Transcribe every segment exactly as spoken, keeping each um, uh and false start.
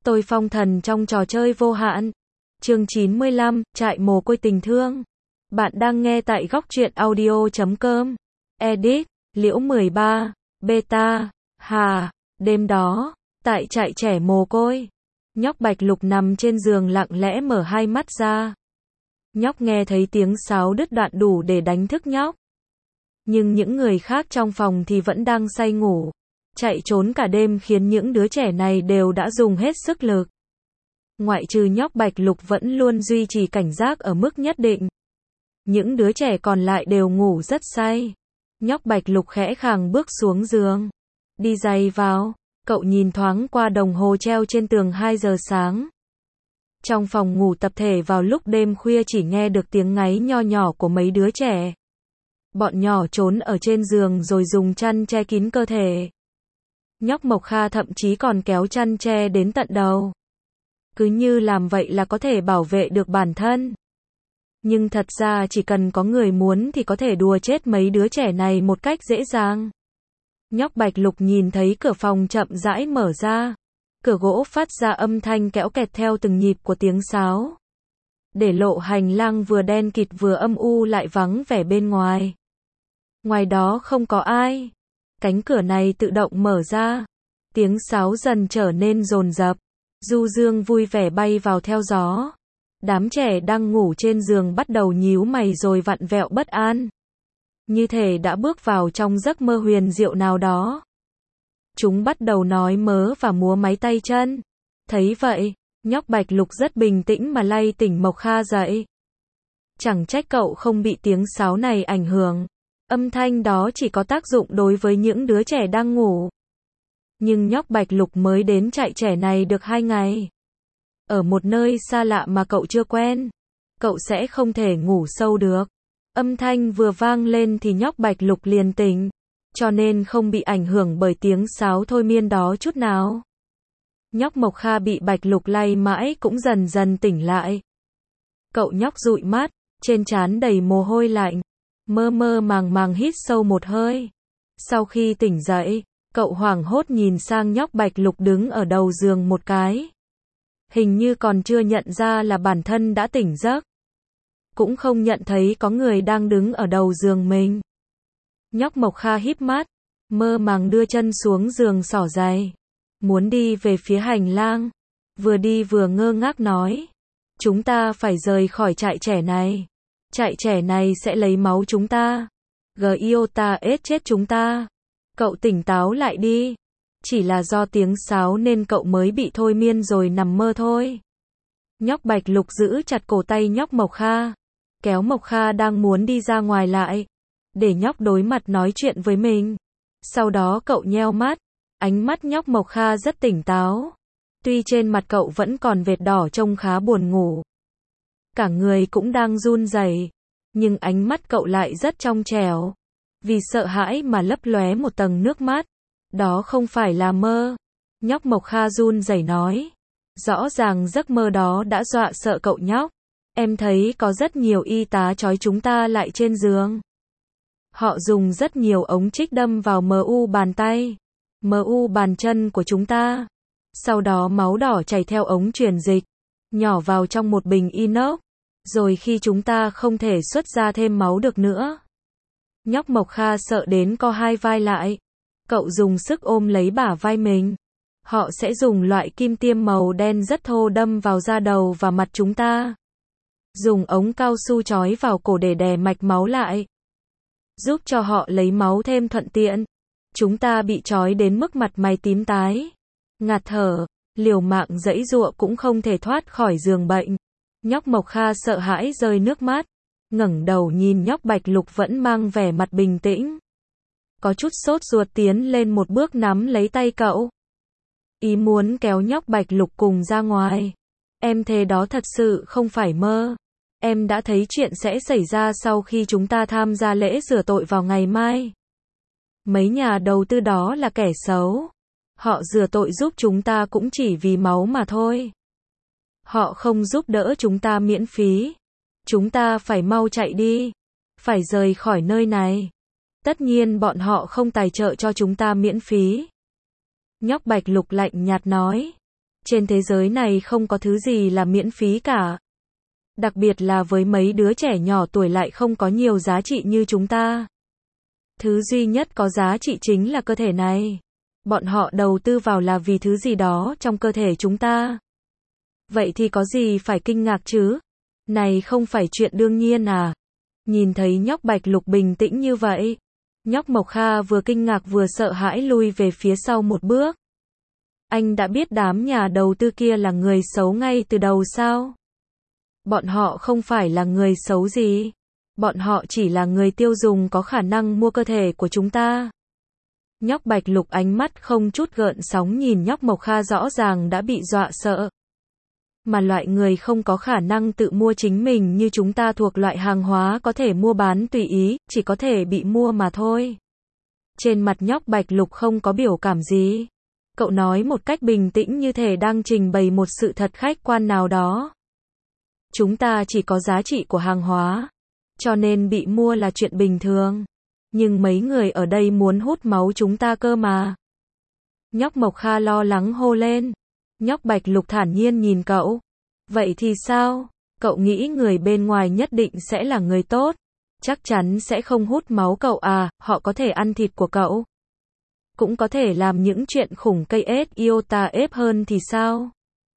Tôi phong thần trong trò chơi vô hạn. Chương chín mươi lăm, trại mồ côi tình thương. Bạn đang nghe tại góc truyện audio chấm com. Edit, Liễu mười ba, Beta, Hà. Đêm đó, tại trại trẻ mồ côi, nhóc Bạch Lục nằm trên giường lặng lẽ mở hai mắt ra. Nhóc nghe thấy tiếng sáo đứt đoạn đủ để đánh thức nhóc. Nhưng những người khác trong phòng thì vẫn đang say ngủ. Chạy trốn cả đêm khiến những đứa trẻ này đều đã dùng hết sức lực. Ngoại trừ nhóc Bạch Lục vẫn luôn duy trì cảnh giác ở mức nhất định. Những đứa trẻ còn lại đều ngủ rất say. Nhóc Bạch Lục khẽ khàng bước xuống giường. Đi giày vào, cậu nhìn thoáng qua đồng hồ treo trên tường hai giờ sáng. Trong phòng ngủ tập thể vào lúc đêm khuya chỉ nghe được tiếng ngáy nho nhỏ của mấy đứa trẻ. Bọn nhỏ trốn ở trên giường rồi dùng chăn che kín cơ thể. Nhóc Mộc Kha thậm chí còn kéo chăn che đến tận đầu. Cứ như làm vậy là có thể bảo vệ được bản thân. Nhưng thật ra chỉ cần có người muốn thì có thể đùa chết mấy đứa trẻ này một cách dễ dàng. Nhóc Bạch Lục nhìn thấy cửa phòng chậm rãi mở ra. Cửa gỗ phát ra âm thanh kéo kẹt theo từng nhịp của tiếng sáo. Để lộ hành lang vừa đen kịt vừa âm u lại vắng vẻ bên ngoài. Ngoài đó không có ai. Cánh cửa này tự động mở ra. Tiếng sáo dần trở nên dồn dập. Du dương vui vẻ bay vào theo gió. Đám trẻ đang ngủ trên giường bắt đầu nhíu mày rồi vặn vẹo bất an. Như thể đã bước vào trong giấc mơ huyền diệu nào đó. Chúng bắt đầu nói mớ và múa máy tay chân. Thấy vậy, nhóc Bạch Lục rất bình tĩnh mà lay tỉnh Mộc Kha dậy. Chẳng trách cậu không bị tiếng sáo này ảnh hưởng. Âm thanh đó chỉ có tác dụng đối với những đứa trẻ đang ngủ. Nhưng nhóc Bạch Lục mới đến trại trẻ này được hai ngày. Ở một nơi xa lạ mà cậu chưa quen. Cậu sẽ không thể ngủ sâu được. Âm thanh vừa vang lên thì nhóc Bạch Lục liền tỉnh. Cho nên không bị ảnh hưởng bởi tiếng sáo thôi miên đó chút nào. Nhóc Mộc Kha bị Bạch Lục lay mãi cũng dần dần tỉnh lại. Cậu nhóc dụi mắt, trên trán đầy mồ hôi lạnh. Mơ mơ màng màng hít sâu một hơi. Sau khi tỉnh dậy, cậu hoảng hốt nhìn sang nhóc Bạch Lục đứng ở đầu giường một cái. Hình như còn chưa nhận ra là bản thân đã tỉnh giấc. Cũng không nhận thấy có người đang đứng ở đầu giường mình. Nhóc Mộc Kha híp mắt, mơ màng đưa chân xuống giường xỏ giày. Muốn đi về phía hành lang. Vừa đi vừa ngơ ngác nói. Chúng ta phải rời khỏi trại trẻ này. Trại trẻ này sẽ lấy máu chúng ta. Giota ết chết chúng ta. Cậu tỉnh táo lại đi. Chỉ là do tiếng sáo nên cậu mới bị thôi miên rồi nằm mơ thôi. Nhóc Bạch Lục giữ chặt cổ tay nhóc Mộc Kha. Kéo Mộc Kha đang muốn đi ra ngoài lại. Để nhóc đối mặt nói chuyện với mình. Sau đó cậu nheo mắt. Ánh mắt nhóc Mộc Kha rất tỉnh táo. Tuy trên mặt cậu vẫn còn vệt đỏ trông khá buồn ngủ. Cả người cũng đang run rẩy. Nhưng ánh mắt cậu lại rất trong trẻo. Vì sợ hãi mà lấp lóe một tầng nước mắt. Đó không phải là mơ. Nhóc Mộc Kha run rẩy nói. Rõ ràng giấc mơ đó đã dọa sợ cậu nhóc. Em thấy có rất nhiều y tá trói chúng ta lại trên giường. Họ dùng rất nhiều ống trích đâm vào mờ u bàn tay, mờ u bàn chân của chúng ta. Sau đó máu đỏ chảy theo ống truyền dịch, nhỏ vào trong một bình inox. Rồi khi chúng ta không thể xuất ra thêm máu được nữa. Nhóc Mộc Kha sợ đến co hai vai lại. Cậu dùng sức ôm lấy bả vai mình. Họ sẽ dùng loại kim tiêm màu đen rất thô đâm vào da đầu và mặt chúng ta. Dùng ống cao su trói vào cổ để đè mạch máu lại. Giúp cho họ lấy máu thêm thuận tiện. Chúng ta bị trói đến mức mặt mày tím tái. Ngạt thở, liều mạng giãy giụa cũng không thể thoát khỏi giường bệnh. Nhóc Mộc Kha sợ hãi rơi nước mắt. Ngẩng đầu nhìn nhóc Bạch Lục vẫn mang vẻ mặt bình tĩnh. Có chút sốt ruột tiến lên một bước nắm lấy tay cậu. Ý muốn kéo nhóc Bạch Lục cùng ra ngoài. Em thề đó thật sự không phải mơ. Em đã thấy chuyện sẽ xảy ra sau khi chúng ta tham gia lễ rửa tội vào ngày mai. Mấy nhà đầu tư đó là kẻ xấu. Họ rửa tội giúp chúng ta cũng chỉ vì máu mà thôi. Họ không giúp đỡ chúng ta miễn phí. Chúng ta phải mau chạy đi. Phải rời khỏi nơi này. Tất nhiên bọn họ không tài trợ cho chúng ta miễn phí. Nhóc Bạch Lục lạnh nhạt nói. Trên thế giới này không có thứ gì là miễn phí cả. Đặc biệt là với mấy đứa trẻ nhỏ tuổi lại không có nhiều giá trị như chúng ta. Thứ duy nhất có giá trị chính là cơ thể này. Bọn họ đầu tư vào là vì thứ gì đó trong cơ thể chúng ta. Vậy thì có gì phải kinh ngạc chứ? Này không phải chuyện đương nhiên à? Nhìn thấy nhóc Bạch Lục bình tĩnh như vậy, nhóc Mộc Kha vừa kinh ngạc vừa sợ hãi lui về phía sau một bước. Anh đã biết đám nhà đầu tư kia là người xấu ngay từ đầu sao? Bọn họ không phải là người xấu gì. Bọn họ chỉ là người tiêu dùng có khả năng mua cơ thể của chúng ta. Nhóc Bạch Lục ánh mắt không chút gợn sóng nhìn nhóc Mộc Kha rõ ràng đã bị dọa sợ. Mà loại người không có khả năng tự mua chính mình như chúng ta thuộc loại hàng hóa có thể mua bán tùy ý, chỉ có thể bị mua mà thôi. Trên mặt nhóc Bạch Lục không có biểu cảm gì. Cậu nói một cách bình tĩnh như thể đang trình bày một sự thật khách quan nào đó. Chúng ta chỉ có giá trị của hàng hóa, cho nên bị mua là chuyện bình thường. Nhưng mấy người ở đây muốn hút máu chúng ta cơ mà. Nhóc Mộc Kha lo lắng hô lên. Nhóc Bạch Lục thản nhiên nhìn cậu. Vậy thì sao? Cậu nghĩ người bên ngoài nhất định sẽ là người tốt. Chắc chắn sẽ không hút máu cậu à, họ có thể ăn thịt của cậu. Cũng có thể làm những chuyện khủng cây ết iota ép hơn thì sao?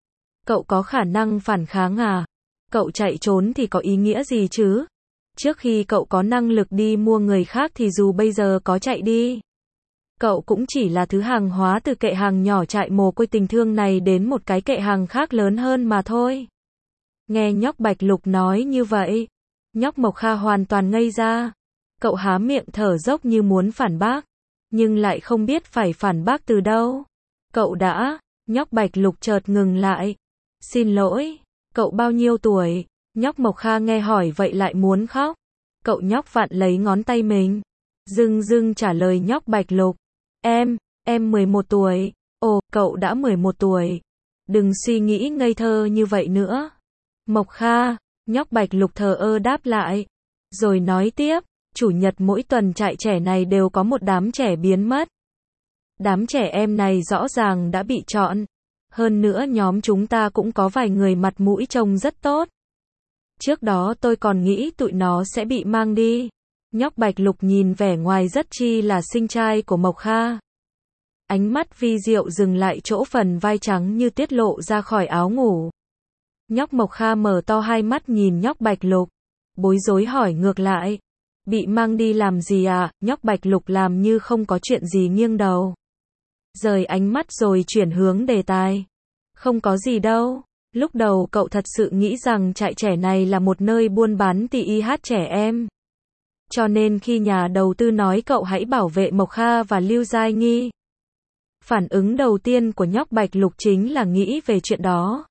Cậu có khả năng phản kháng à? Cậu chạy trốn thì có ý nghĩa gì chứ? Trước khi cậu có năng lực đi mua người khác thì dù bây giờ có chạy đi, cậu cũng chỉ là thứ hàng hóa từ kệ hàng nhỏ trại mồ côi tình thương này đến một cái kệ hàng khác lớn hơn mà thôi. Nghe nhóc Bạch Lục nói như vậy, nhóc Mộc Kha hoàn toàn ngây ra. Cậu há miệng thở dốc như muốn phản bác, nhưng lại không biết phải phản bác từ đâu. Cậu đã, nhóc Bạch Lục chợt ngừng lại. Xin lỗi, cậu bao nhiêu tuổi? Nhóc Mộc Kha nghe hỏi vậy lại muốn khóc. Cậu nhóc vặn lấy ngón tay mình. Dưng dưng trả lời nhóc Bạch Lục. Em, em mười một tuổi. Ồ, cậu đã mười một tuổi. Đừng suy nghĩ ngây thơ như vậy nữa. Mộc Kha, nhóc Bạch Lục thờ ơ đáp lại. Rồi nói tiếp, chủ nhật mỗi tuần trại trẻ này đều có một đám trẻ biến mất. Đám trẻ em này rõ ràng đã bị chọn. Hơn nữa nhóm chúng ta cũng có vài người mặt mũi trông rất tốt. Trước đó tôi còn nghĩ tụi nó sẽ bị mang đi. Nhóc Bạch Lục nhìn vẻ ngoài rất chi là xinh trai của Mộc Kha. Ánh mắt vi diệu dừng lại chỗ phần vai trắng như tiết lộ ra khỏi áo ngủ. Nhóc Mộc Kha mở to hai mắt nhìn nhóc Bạch Lục. Bối rối hỏi ngược lại. Bị mang đi làm gì à? Nhóc Bạch Lục làm như không có chuyện gì nghiêng đầu. Rời ánh mắt rồi chuyển hướng đề tài. Không có gì đâu. Lúc đầu cậu thật sự nghĩ rằng trại trẻ này là một nơi buôn bán tê i hát trẻ em. Cho nên khi nhà đầu tư nói cậu hãy bảo vệ Mộc Kha và Lưu Giai Nghi, phản ứng đầu tiên của nhóc Bạch Lục chính là nghĩ về chuyện đó.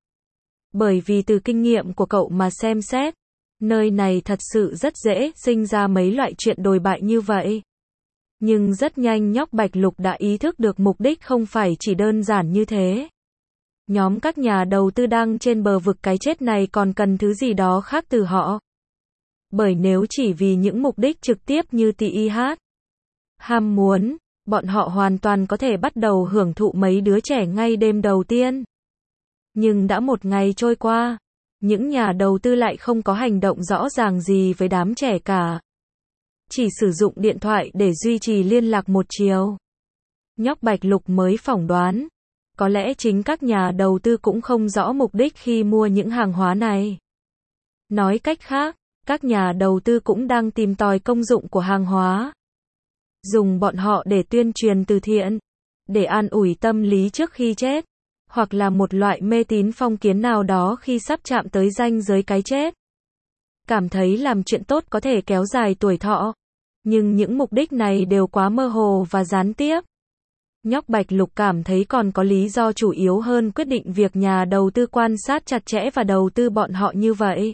Bởi vì từ kinh nghiệm của cậu mà xem xét, nơi này thật sự rất dễ sinh ra mấy loại chuyện đồi bại như vậy. Nhưng rất nhanh nhóc Bạch Lục đã ý thức được mục đích không phải chỉ đơn giản như thế. Nhóm các nhà đầu tư đang trên bờ vực cái chết này còn cần thứ gì đó khác từ họ. Bởi nếu chỉ vì những mục đích trực tiếp như tê i hát, ham muốn, bọn họ hoàn toàn có thể bắt đầu hưởng thụ mấy đứa trẻ ngay đêm đầu tiên. Nhưng đã một ngày trôi qua, những nhà đầu tư lại không có hành động rõ ràng gì với đám trẻ cả. Chỉ sử dụng điện thoại để duy trì liên lạc một chiều. Nhóc Bạch Lục mới phỏng đoán, có lẽ chính các nhà đầu tư cũng không rõ mục đích khi mua những hàng hóa này. Nói cách khác, các nhà đầu tư cũng đang tìm tòi công dụng của hàng hóa. Dùng bọn họ để tuyên truyền từ thiện, để an ủi tâm lý trước khi chết, hoặc là một loại mê tín phong kiến nào đó khi sắp chạm tới ranh giới cái chết. Cảm thấy làm chuyện tốt có thể kéo dài tuổi thọ. Nhưng những mục đích này đều quá mơ hồ và gián tiếp. Nhóc Bạch Lục cảm thấy còn có lý do chủ yếu hơn quyết định việc nhà đầu tư quan sát chặt chẽ và đầu tư bọn họ như vậy.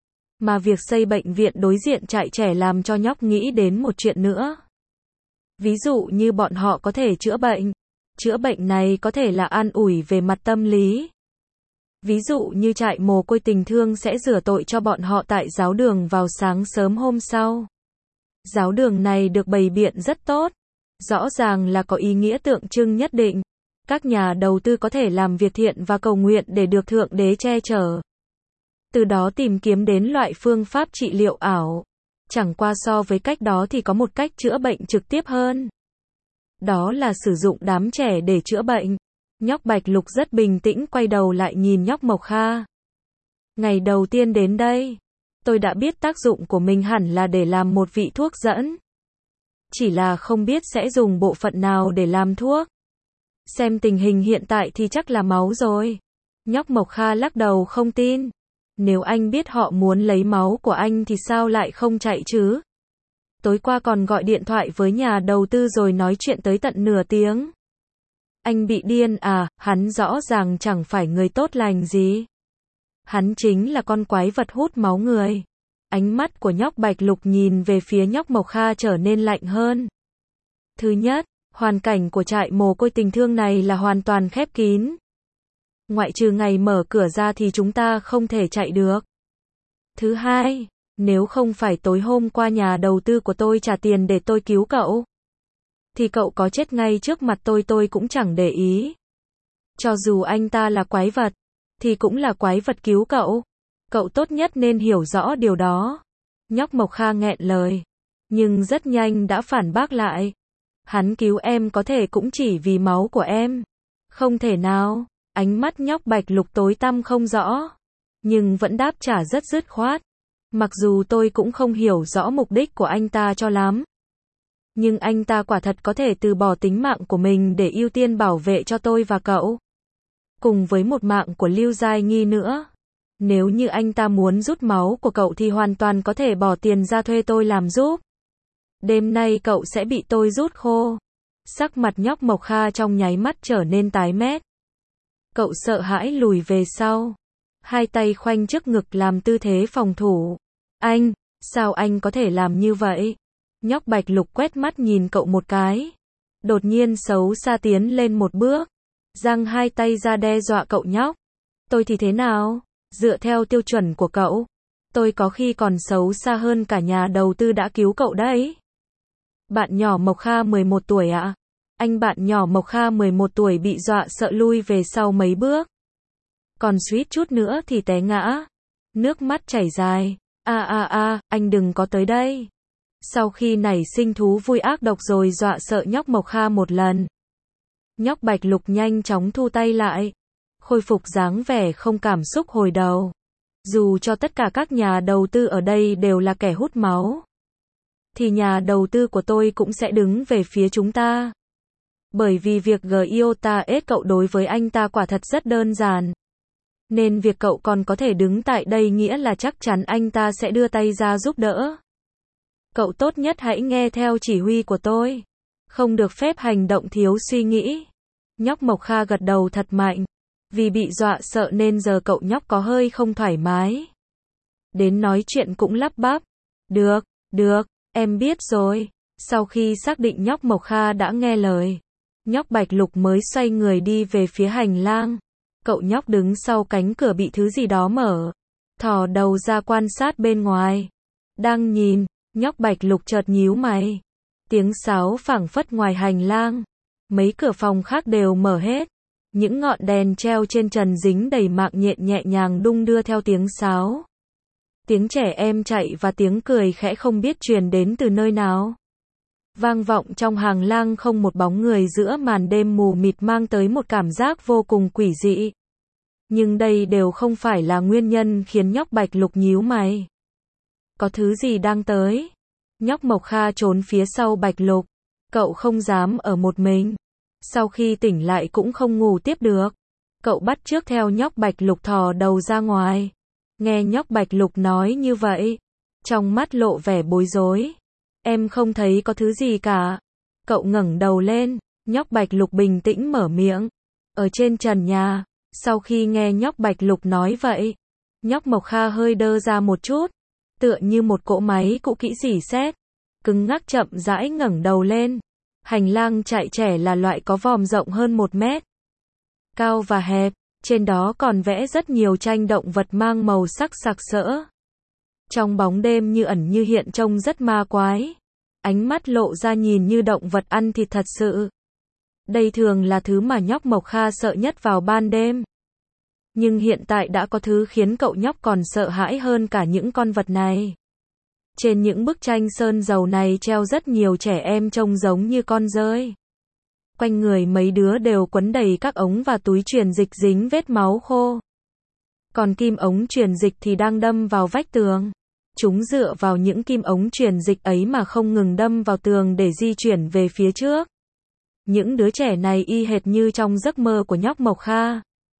Mà việc xây bệnh viện đối diện trại trẻ làm cho nhóc nghĩ đến một chuyện nữa. Ví dụ như bọn họ có thể chữa bệnh. Chữa bệnh này có thể là an ủi về mặt tâm lý. Ví dụ như trại mồ côi tình thương sẽ rửa tội cho bọn họ tại giáo đường vào sáng sớm hôm sau. Giáo đường này được bày biện rất tốt. Rõ ràng là có ý nghĩa tượng trưng nhất định. Các nhà đầu tư có thể làm việc thiện và cầu nguyện để được Thượng Đế che chở. Từ đó tìm kiếm đến loại phương pháp trị liệu ảo. Chẳng qua so với cách đó thì có một cách chữa bệnh trực tiếp hơn. Đó là sử dụng đám trẻ để chữa bệnh. Nhóc Bạch Lục rất bình tĩnh quay đầu lại nhìn nhóc Mộc Kha. Ngày đầu tiên đến đây, tôi đã biết tác dụng của mình hẳn là để làm một vị thuốc dẫn. Chỉ là không biết sẽ dùng bộ phận nào để làm thuốc. Xem tình hình hiện tại thì chắc là máu rồi. Nhóc Mộc Kha lắc đầu không tin. Nếu anh biết họ muốn lấy máu của anh thì sao lại không chạy chứ? Tối qua còn gọi điện thoại với nhà đầu tư rồi nói chuyện tới tận nửa tiếng. Anh bị điên à, hắn rõ ràng chẳng phải người tốt lành gì. Hắn chính là con quái vật hút máu người. Ánh mắt của nhóc Bạch Lục nhìn về phía nhóc Mộc Kha trở nên lạnh hơn. Thứ nhất, hoàn cảnh của trại mồ côi tình thương này là hoàn toàn khép kín. Ngoại trừ ngày mở cửa ra thì chúng ta không thể chạy được. Thứ hai, nếu không phải tối hôm qua nhà đầu tư của tôi trả tiền để tôi cứu cậu, thì cậu có chết ngay trước mặt tôi tôi cũng chẳng để ý. Cho dù anh ta là quái vật, thì cũng là quái vật cứu cậu. Cậu tốt nhất nên hiểu rõ điều đó. Nhóc Mộc Kha nghẹn lời, nhưng rất nhanh đã phản bác lại. Hắn cứu em có thể cũng chỉ vì máu của em. Không thể nào. Ánh mắt nhóc Bạch Lục tối tăm không rõ, nhưng vẫn đáp trả rất dứt khoát. Mặc dù tôi cũng không hiểu rõ mục đích của anh ta cho lắm, nhưng anh ta quả thật có thể từ bỏ tính mạng của mình để ưu tiên bảo vệ cho tôi và cậu. Cùng với một mạng của Lưu Giai Nghi nữa. Nếu như anh ta muốn rút máu của cậu thì hoàn toàn có thể bỏ tiền ra thuê tôi làm giúp. Đêm nay cậu sẽ bị tôi rút khô. Sắc mặt nhóc Mộc Kha trong nháy mắt trở nên tái mét. Cậu sợ hãi lùi về sau. Hai tay khoanh trước ngực làm tư thế phòng thủ. Anh, sao anh có thể làm như vậy? Nhóc Bạch Lục quét mắt nhìn cậu một cái. Đột nhiên xấu xa tiến lên một bước. Giang hai tay ra đe dọa cậu nhóc. Tôi thì thế nào? Dựa theo tiêu chuẩn của cậu, tôi có khi còn xấu xa hơn cả nhà đầu tư đã cứu cậu đấy. Bạn nhỏ Mộc Kha mười một tuổi ạ? À? Anh bạn nhỏ Mộc Kha mười một tuổi bị dọa sợ lui về sau mấy bước. Còn suýt chút nữa thì té ngã. Nước mắt chảy dài. A a a, anh đừng có tới đây. Sau khi nảy sinh thú vui ác độc rồi dọa sợ nhóc Mộc Kha một lần. Nhóc Bạch Lục nhanh chóng thu tay lại. Khôi phục dáng vẻ không cảm xúc hồi đầu. Dù cho tất cả các nhà đầu tư ở đây đều là kẻ hút máu, thì nhà đầu tư của tôi cũng sẽ đứng về phía chúng ta. Bởi vì việc Giota ết cậu đối với anh ta quả thật rất đơn giản. Nên việc cậu còn có thể đứng tại đây nghĩa là chắc chắn anh ta sẽ đưa tay ra giúp đỡ. Cậu tốt nhất hãy nghe theo chỉ huy của tôi. Không được phép hành động thiếu suy nghĩ. Nhóc Mộc Kha gật đầu thật mạnh. Vì bị dọa sợ nên giờ cậu nhóc có hơi không thoải mái. Đến nói chuyện cũng lắp bắp. Được, được, em biết rồi. Sau khi xác định nhóc Mộc Kha đã nghe lời, nhóc Bạch Lục mới xoay người đi về phía hành lang. Cậu nhóc đứng sau cánh cửa bị thứ gì đó mở. Thò đầu ra quan sát bên ngoài. Đang nhìn, nhóc Bạch Lục chợt nhíu mày. Tiếng sáo phảng phất ngoài hành lang. Mấy cửa phòng khác đều mở hết. Những ngọn đèn treo trên trần dính đầy mạng nhện nhẹ nhàng đung đưa theo tiếng sáo. Tiếng trẻ em chạy và tiếng cười khẽ không biết truyền đến từ nơi nào. Vang vọng trong hàng lang không một bóng người giữa màn đêm mù mịt mang tới một cảm giác vô cùng quỷ dị. Nhưng đây đều không phải là nguyên nhân khiến nhóc Bạch Lục nhíu mày. Có thứ gì đang tới. Nhóc Mộc Kha trốn phía sau Bạch Lục. Cậu không dám ở một mình. Sau khi tỉnh lại cũng không ngủ tiếp được. Cậu bắt chước theo nhóc Bạch Lục thò đầu ra ngoài. Nghe nhóc Bạch Lục nói như vậy, trong mắt lộ vẻ bối rối. Em không thấy có thứ gì cả. Cậu ngẩng đầu lên, nhóc Bạch Lục bình tĩnh mở miệng. Ở trên trần nhà, sau khi nghe nhóc Bạch Lục nói vậy, nhóc Mộc Kha hơi đơ ra một chút, tựa như một cỗ máy cũ kỹ rỉ sét, cứng ngắc chậm rãi ngẩng đầu lên. Hành lang chạy trẻ là loại có vòm rộng hơn một mét, cao và hẹp, trên đó còn vẽ rất nhiều tranh động vật mang màu sắc sặc sỡ. Trong bóng đêm như ẩn như hiện trông rất ma quái. Ánh mắt lộ ra nhìn như động vật ăn thịt thật sự. Đây thường là thứ mà nhóc Mộc Kha sợ nhất vào ban đêm. Nhưng hiện tại đã có thứ khiến cậu nhóc còn sợ hãi hơn cả những con vật này. Trên những bức tranh sơn dầu này treo rất nhiều trẻ em trông giống như con dơi. Quanh người mấy đứa đều quấn đầy các ống và túi truyền dịch dính vết máu khô. Còn kim ống truyền dịch thì đang đâm vào vách tường. Chúng dựa vào những kim ống truyền dịch ấy mà không ngừng đâm vào tường để di chuyển về phía trước. Những đứa trẻ này y hệt như trong giấc mơ của nhóc Mộc Kha.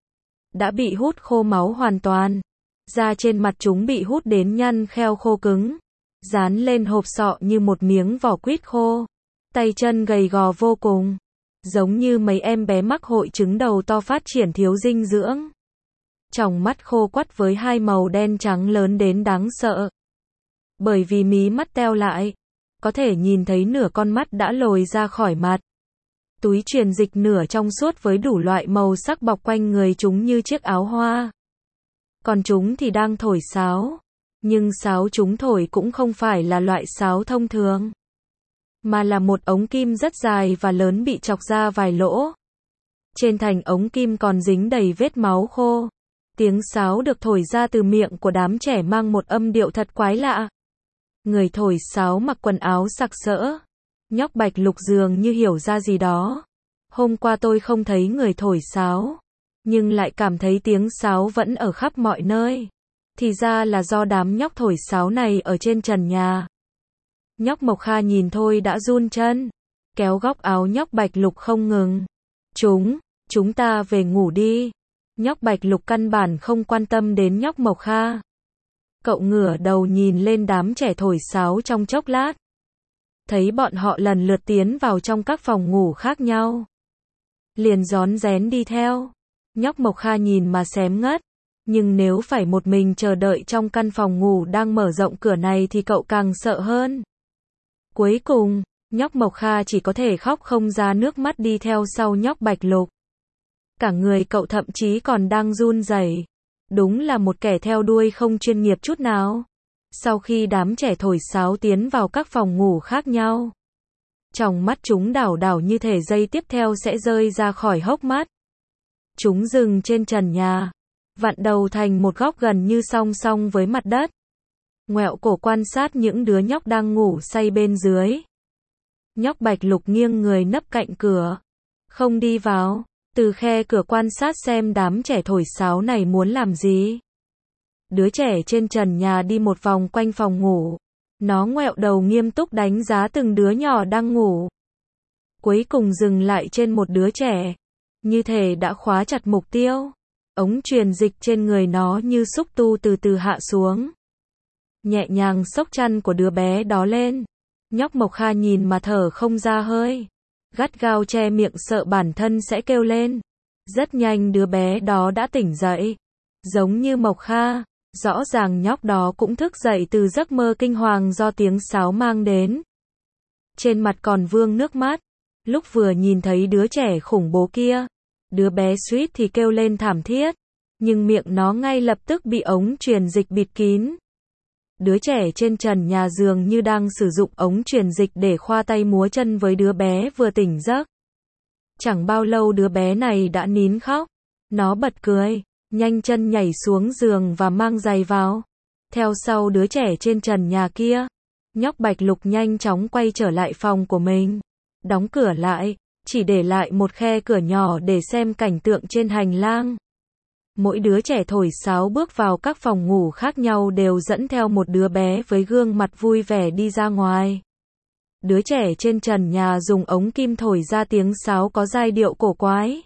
Đã bị hút khô máu hoàn toàn. Da trên mặt chúng bị hút đến nhăn kheo khô cứng. Dán lên hộp sọ như một miếng vỏ quýt khô. Tay chân gầy gò vô cùng. Giống như mấy em bé mắc hội chứng đầu to phát triển thiếu dinh dưỡng. Tròng mắt khô quắt với hai màu đen trắng lớn đến đáng sợ. Bởi vì mí mắt teo lại, có thể nhìn thấy nửa con mắt đã lồi ra khỏi mặt. Túi truyền dịch nửa trong suốt với đủ loại màu sắc bọc quanh người chúng như chiếc áo hoa. Còn chúng thì đang thổi sáo. Nhưng sáo chúng thổi cũng không phải là loại sáo thông thường. Mà là một ống kim rất dài và lớn bị chọc ra vài lỗ. Trên thành ống kim còn dính đầy vết máu khô. Tiếng sáo được thổi ra từ miệng của đám trẻ mang một âm điệu thật quái lạ. Người thổi sáo mặc quần áo sặc sỡ. Nhóc Bạch Lục dường như hiểu ra gì đó. Hôm qua tôi không thấy người thổi sáo. Nhưng lại cảm thấy tiếng sáo vẫn ở khắp mọi nơi. Thì ra là do đám nhóc thổi sáo này ở trên trần nhà. Nhóc Mộc Kha nhìn thôi đã run chân. Kéo góc áo nhóc Bạch Lục không ngừng. Chúng, chúng ta về ngủ đi. Nhóc Bạch Lục căn bản không quan tâm đến nhóc Mộc Kha. Cậu ngửa đầu nhìn lên đám trẻ thổi sáo trong chốc lát. Thấy bọn họ lần lượt tiến vào trong các phòng ngủ khác nhau. Liền rón rén đi theo. Nhóc Mộc Kha nhìn mà xém ngất. Nhưng nếu phải một mình chờ đợi trong căn phòng ngủ đang mở rộng cửa này thì cậu càng sợ hơn. Cuối cùng, nhóc Mộc Kha chỉ có thể khóc không ra nước mắt đi theo sau nhóc Bạch Lục. Cả người cậu thậm chí còn đang run rẩy. Đúng là một kẻ theo đuôi không chuyên nghiệp chút nào. Sau khi đám trẻ thổi sáo tiến vào các phòng ngủ khác nhau, tròng mắt chúng đảo đảo như thể giây tiếp theo sẽ rơi ra khỏi hốc mắt. Chúng dừng trên trần nhà, vặn đầu thành một góc gần như song song với mặt đất. Ngoẹo cổ quan sát những đứa nhóc đang ngủ say bên dưới. Nhóc Bạch Lục nghiêng người nấp cạnh cửa, không đi vào, từ khe cửa quan sát xem đám trẻ thổi sáo này muốn làm gì. Đứa trẻ trên trần nhà đi một vòng quanh phòng ngủ. Nó ngoẹo đầu nghiêm túc đánh giá từng đứa nhỏ đang ngủ. Cuối cùng dừng lại trên một đứa trẻ. Như thể đã khóa chặt mục tiêu. Ống truyền dịch trên người nó như xúc tu từ từ hạ xuống. Nhẹ nhàng xốc chăn của đứa bé đó lên. Nhóc Mộc Kha nhìn mà thở không ra hơi. Gắt gao che miệng sợ bản thân sẽ kêu lên. Rất nhanh đứa bé đó đã tỉnh dậy. Giống như Mộc Kha, rõ ràng nhóc đó cũng thức dậy từ giấc mơ kinh hoàng do tiếng sáo mang đến. Trên mặt còn vương nước mắt. Lúc vừa nhìn thấy đứa trẻ khủng bố kia, đứa bé suýt thì kêu lên thảm thiết. Nhưng miệng nó ngay lập tức bị ống truyền dịch bịt kín. Đứa trẻ trên trần nhà dường như đang sử dụng ống truyền dịch để khoa tay múa chân với đứa bé vừa tỉnh giấc. Chẳng bao lâu đứa bé này đã nín khóc. Nó bật cười, nhanh chân nhảy xuống giường và mang giày vào. Theo sau đứa trẻ trên trần nhà kia, nhóc Bạch Lục nhanh chóng quay trở lại phòng của mình. Đóng cửa lại, chỉ để lại một khe cửa nhỏ để xem cảnh tượng trên hành lang. Mỗi đứa trẻ thổi sáo bước vào các phòng ngủ khác nhau đều dẫn theo một đứa bé với gương mặt vui vẻ đi ra ngoài. Đứa trẻ trên trần nhà dùng ống kim thổi ra tiếng sáo có giai điệu cổ quái.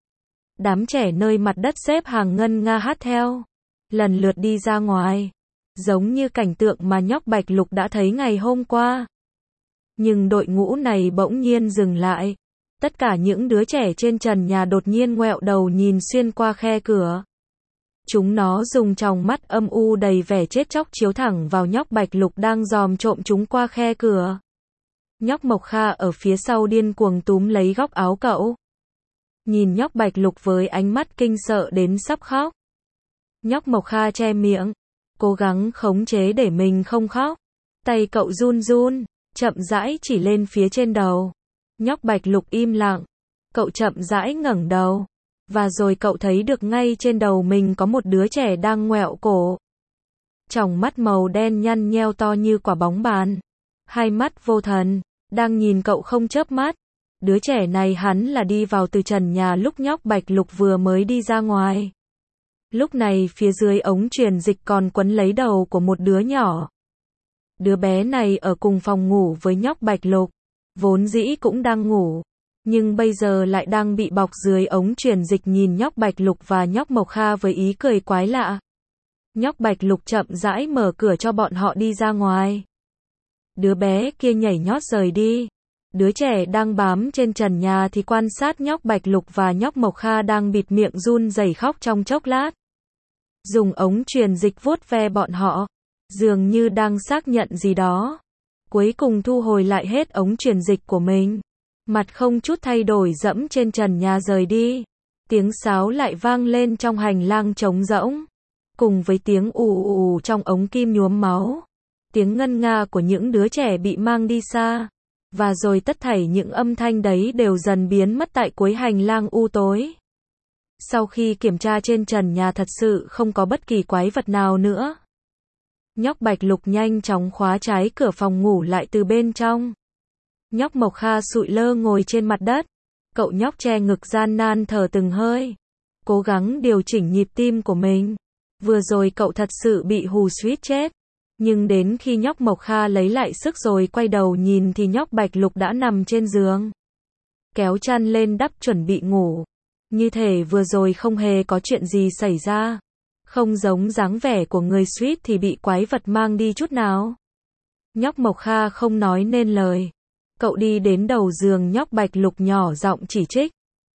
Đám trẻ nơi mặt đất xếp hàng ngân nga hát theo, lần lượt đi ra ngoài, giống như cảnh tượng mà nhóc Bạch Lục đã thấy ngày hôm qua. Nhưng đội ngũ này bỗng nhiên dừng lại. Tất cả những đứa trẻ trên trần nhà đột nhiên ngoẹo đầu nhìn xuyên qua khe cửa. Chúng nó dùng tròng mắt âm u đầy vẻ chết chóc chiếu thẳng vào nhóc Bạch Lục đang dòm trộm chúng qua khe cửa. Nhóc Mộc Kha ở phía sau điên cuồng túm lấy góc áo cậu. Nhìn nhóc Bạch Lục với ánh mắt kinh sợ đến sắp khóc. Nhóc Mộc Kha che miệng, cố gắng khống chế để mình không khóc. Tay cậu run run, chậm rãi chỉ lên phía trên đầu. Nhóc Bạch Lục im lặng, Cậu chậm rãi ngẩng đầu. Và rồi cậu thấy được ngay trên đầu mình có một đứa trẻ đang ngoẹo cổ. Tròng mắt màu đen nhăn nheo to như quả bóng bàn. Hai mắt vô thần, đang nhìn cậu không chớp mắt. Đứa trẻ này hắn là đi vào từ trần nhà lúc nhóc Bạch Lục vừa mới đi ra ngoài. Lúc này phía dưới ống truyền dịch còn quấn lấy đầu của một đứa nhỏ. Đứa bé này ở cùng phòng ngủ với nhóc Bạch Lục. Vốn dĩ cũng đang ngủ. Nhưng bây giờ lại đang bị bọc dưới ống truyền dịch nhìn nhóc Bạch Lục và nhóc Mộc Kha với ý cười quái lạ. Nhóc Bạch Lục chậm rãi mở cửa cho bọn họ đi ra ngoài. Đứa bé kia nhảy nhót rời đi. Đứa trẻ đang bám trên trần nhà thì quan sát nhóc Bạch Lục và nhóc Mộc Kha đang bịt miệng run rẩy khóc trong chốc lát. Dùng ống truyền dịch vuốt ve bọn họ, dường như đang xác nhận gì đó. Cuối cùng thu hồi lại hết ống truyền dịch của mình. Mặt không chút thay đổi dẫm trên trần nhà rời đi. Tiếng sáo lại vang lên trong hành lang trống rỗng. Cùng với tiếng ù ù trong ống kim nhuốm máu. Tiếng ngân nga của những đứa trẻ bị mang đi xa. Và rồi tất thảy những âm thanh đấy đều dần biến mất tại cuối hành lang u tối. Sau khi kiểm tra trên trần nhà thật sự không có bất kỳ quái vật nào nữa. Nhóc Bạch Lục nhanh chóng khóa trái cửa phòng ngủ lại từ bên trong. Nhóc Mộc Kha sụi lơ ngồi trên mặt đất. Cậu nhóc che ngực gian nan thở từng hơi. Cố gắng điều chỉnh nhịp tim của mình. Vừa rồi cậu thật sự bị hù suýt chết. Nhưng đến khi nhóc Mộc Kha lấy lại sức rồi quay đầu nhìn thì nhóc Bạch Lục đã nằm trên giường. Kéo chăn lên đắp chuẩn bị ngủ. Như thể vừa rồi không hề có chuyện gì xảy ra. Không giống dáng vẻ của người suýt thì bị quái vật mang đi chút nào. Nhóc Mộc Kha không nói nên lời. Cậu đi đến đầu giường nhóc Bạch Lục nhỏ giọng chỉ trích.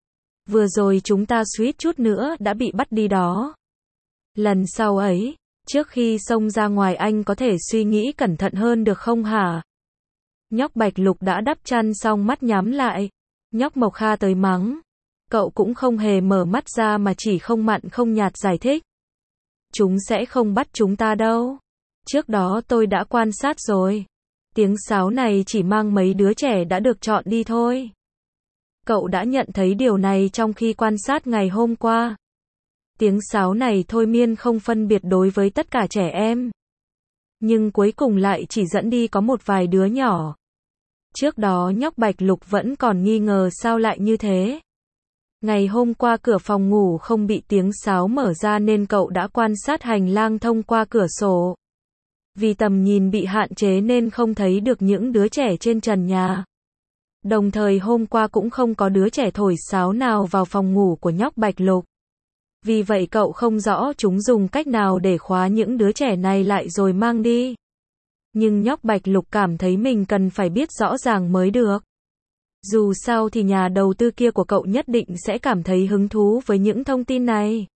Vừa rồi chúng ta suýt chút nữa đã bị bắt đi đó. Lần sau ấy, trước khi xông ra ngoài anh có thể suy nghĩ cẩn thận hơn được không hả? Nhóc Bạch Lục đã đắp chăn xong mắt nhắm lại. Nhóc Mộc Kha tới mắng. Cậu cũng không hề mở mắt ra mà chỉ không mặn không nhạt giải thích. Chúng sẽ không bắt chúng ta đâu. Trước đó tôi đã quan sát rồi. Tiếng sáo này chỉ mang mấy đứa trẻ đã được chọn đi thôi. Cậu đã nhận thấy điều này trong khi quan sát ngày hôm qua. Tiếng sáo này thôi miên không phân biệt đối với tất cả trẻ em. Nhưng cuối cùng lại chỉ dẫn đi có một vài đứa nhỏ. Trước đó nhóc Bạch Lục vẫn còn nghi ngờ sao lại như thế. Ngày hôm qua cửa phòng ngủ không bị tiếng sáo mở ra nên cậu đã quan sát hành lang thông qua cửa sổ. Vì tầm nhìn bị hạn chế nên không thấy được những đứa trẻ trên trần nhà. Đồng thời hôm qua cũng không có đứa trẻ thổi sáo nào vào phòng ngủ của nhóc Bạch Lục. Vì vậy cậu không rõ chúng dùng cách nào để khóa những đứa trẻ này lại rồi mang đi. Nhưng nhóc Bạch Lục cảm thấy mình cần phải biết rõ ràng mới được. Dù sao thì nhà đầu tư kia của cậu nhất định sẽ cảm thấy hứng thú với những thông tin này.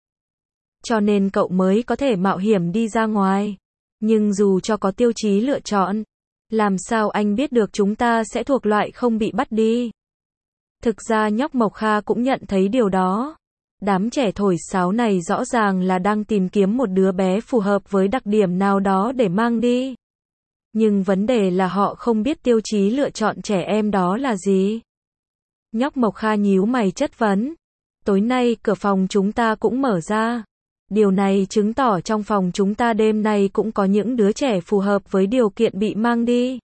Cho nên cậu mới có thể mạo hiểm đi ra ngoài. Nhưng dù cho có tiêu chí lựa chọn, làm sao anh biết được chúng ta sẽ thuộc loại không bị bắt đi? Thực ra nhóc Mộc Kha cũng nhận thấy điều đó. Đám trẻ thổi sáo này rõ ràng là đang tìm kiếm một đứa bé phù hợp với đặc điểm nào đó để mang đi. Nhưng vấn đề là họ không biết tiêu chí lựa chọn trẻ em đó là gì. Nhóc Mộc Kha nhíu mày chất vấn. Tối nay cửa phòng chúng ta cũng mở ra. Điều này chứng tỏ trong phòng chúng ta đêm nay cũng có những đứa trẻ phù hợp với điều kiện bị mang đi.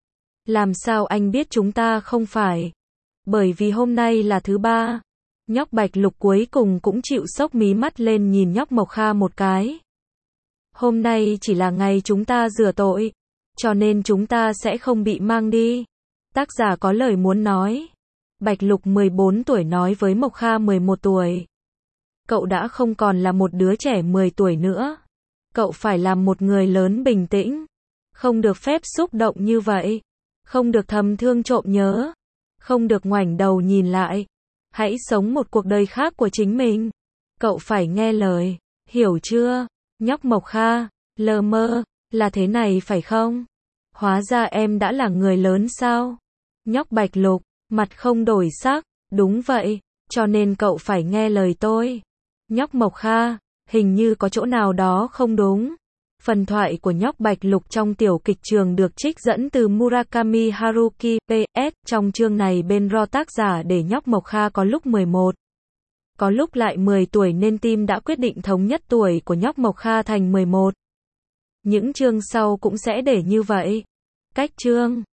Làm sao anh biết chúng ta không phải? Bởi vì hôm nay là thứ ba. Nhóc Bạch Lục cuối cùng cũng chịu sốc mí mắt lên nhìn nhóc Mộc Kha một cái. Hôm nay chỉ là ngày chúng ta rửa tội. Cho nên chúng ta sẽ không bị mang đi. Tác giả có lời muốn nói. Bạch Lục mười bốn tuổi nói với Mộc Kha mười một tuổi. Cậu đã không còn là một đứa trẻ mười tuổi nữa. Cậu phải làm một người lớn bình tĩnh. Không được phép xúc động như vậy. Không được thầm thương trộm nhớ. Không được ngoảnh đầu nhìn lại. Hãy sống một cuộc đời khác của chính mình. Cậu phải nghe lời. Hiểu chưa? Nhóc Mộc Kha, lờ mơ, là thế này phải không? Hóa ra em đã là người lớn sao? Nhóc Bạch Lục, mặt không đổi sắc. Đúng vậy, cho nên cậu phải nghe lời tôi. Nhóc Mộc Kha, hình như có chỗ nào đó không đúng. Phần thoại của nhóc Bạch Lục trong tiểu kịch trường được trích dẫn từ Murakami Haruki. pê ét Trong chương này bên ro tác giả để nhóc Mộc Kha có lúc mười một, có lúc lại mười tuổi nên team đã quyết định thống nhất tuổi của nhóc Mộc Kha thành mười một. Những chương sau cũng sẽ để như vậy. Cách chương